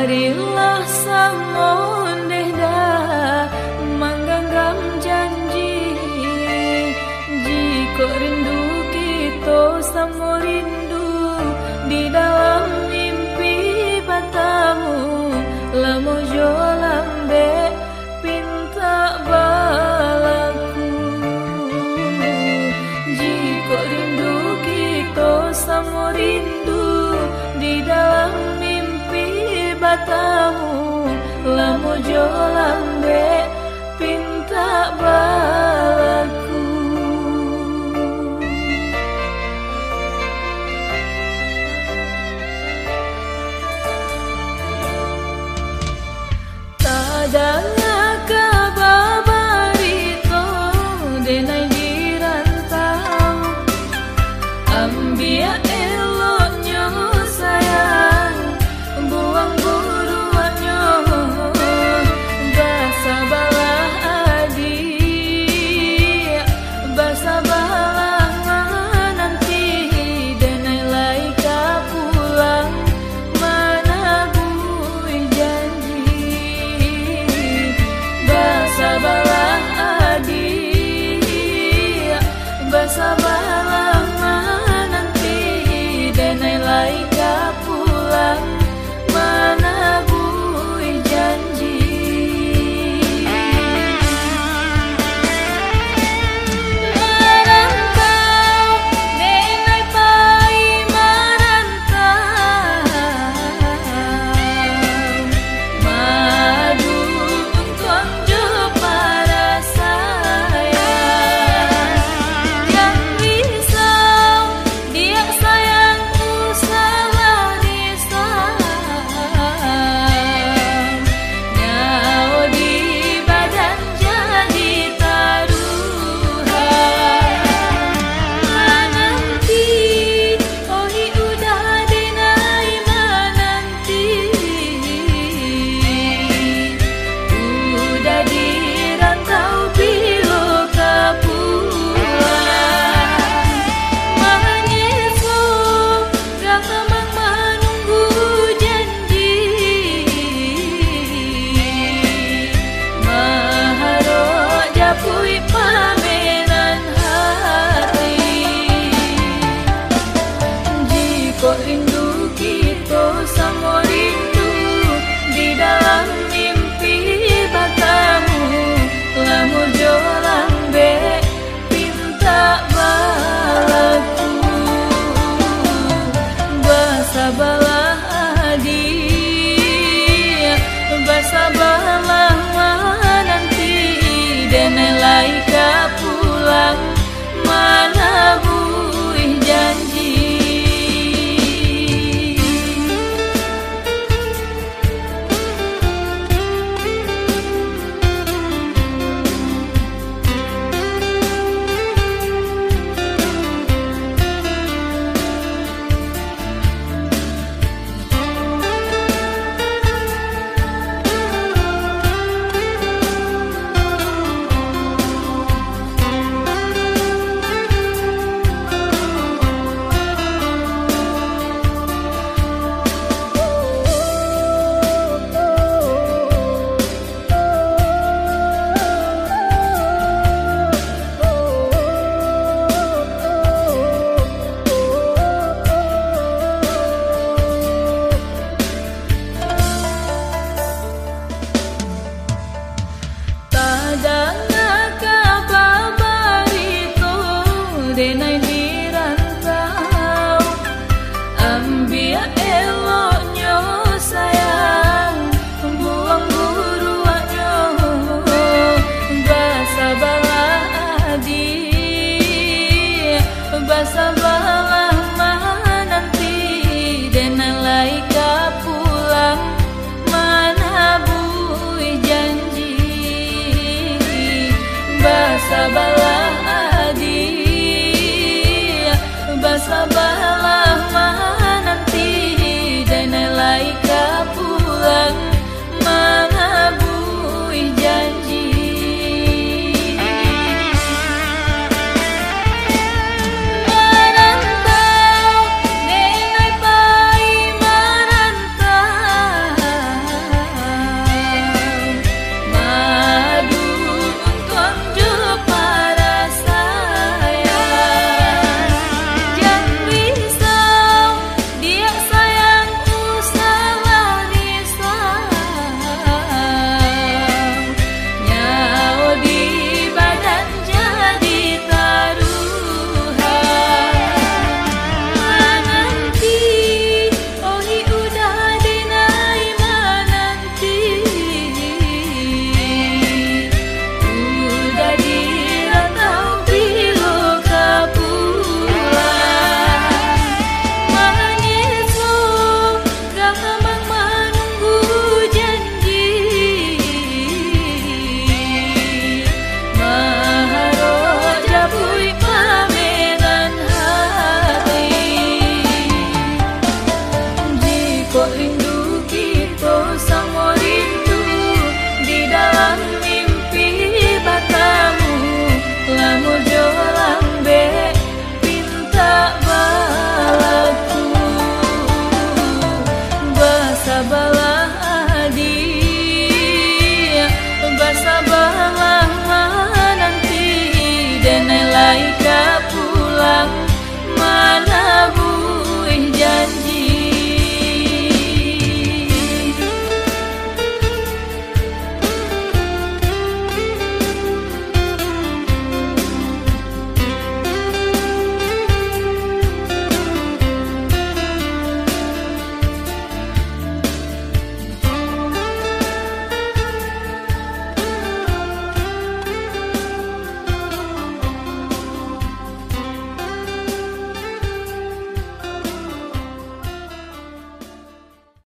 Marilah samondeh dah mangganggam janji, jika rindu kita sama rindu di dalam mimpi batamu, lamo jo lambe pinta balaku. Jika rindu kita sama rindu di dalam mimpi batamu, lamo jo lambe pinta balaku. Tadanga kababarito denai dirantau, ambia eloknya sayang buang buruannya, basa balah adik, basa balah nanti denai laika pulang mana bui janji, basa balah adik, basa balah nanti denai laika pulang mana bui janji. Merantau denai pai merantau, madu untuk jo para sayang, yang risau dia sayangku salah risau, nyawa di badan jadi taruhan, menanti ohi udah denai menanti, udah dirantau bilo kepulang, menyesu gamang menunggu janji, maharok japui pameran hati. Jika rindu kita sama rindu di dalam mimpi batamu, lamo jo lambe pinta balaku, basa balah adik, basa balah nanti denai laika pulang mana bui janji. Tadanga kababarito denai dirantau, ambia eloknya sayang buang buruannya, basa balah adik, basa balah nanti denai laika pulang mana bui janji, basa balah adik, basa balah nanti denai laika pulang mana bui janji. Merantau denai pai merantau, basa bala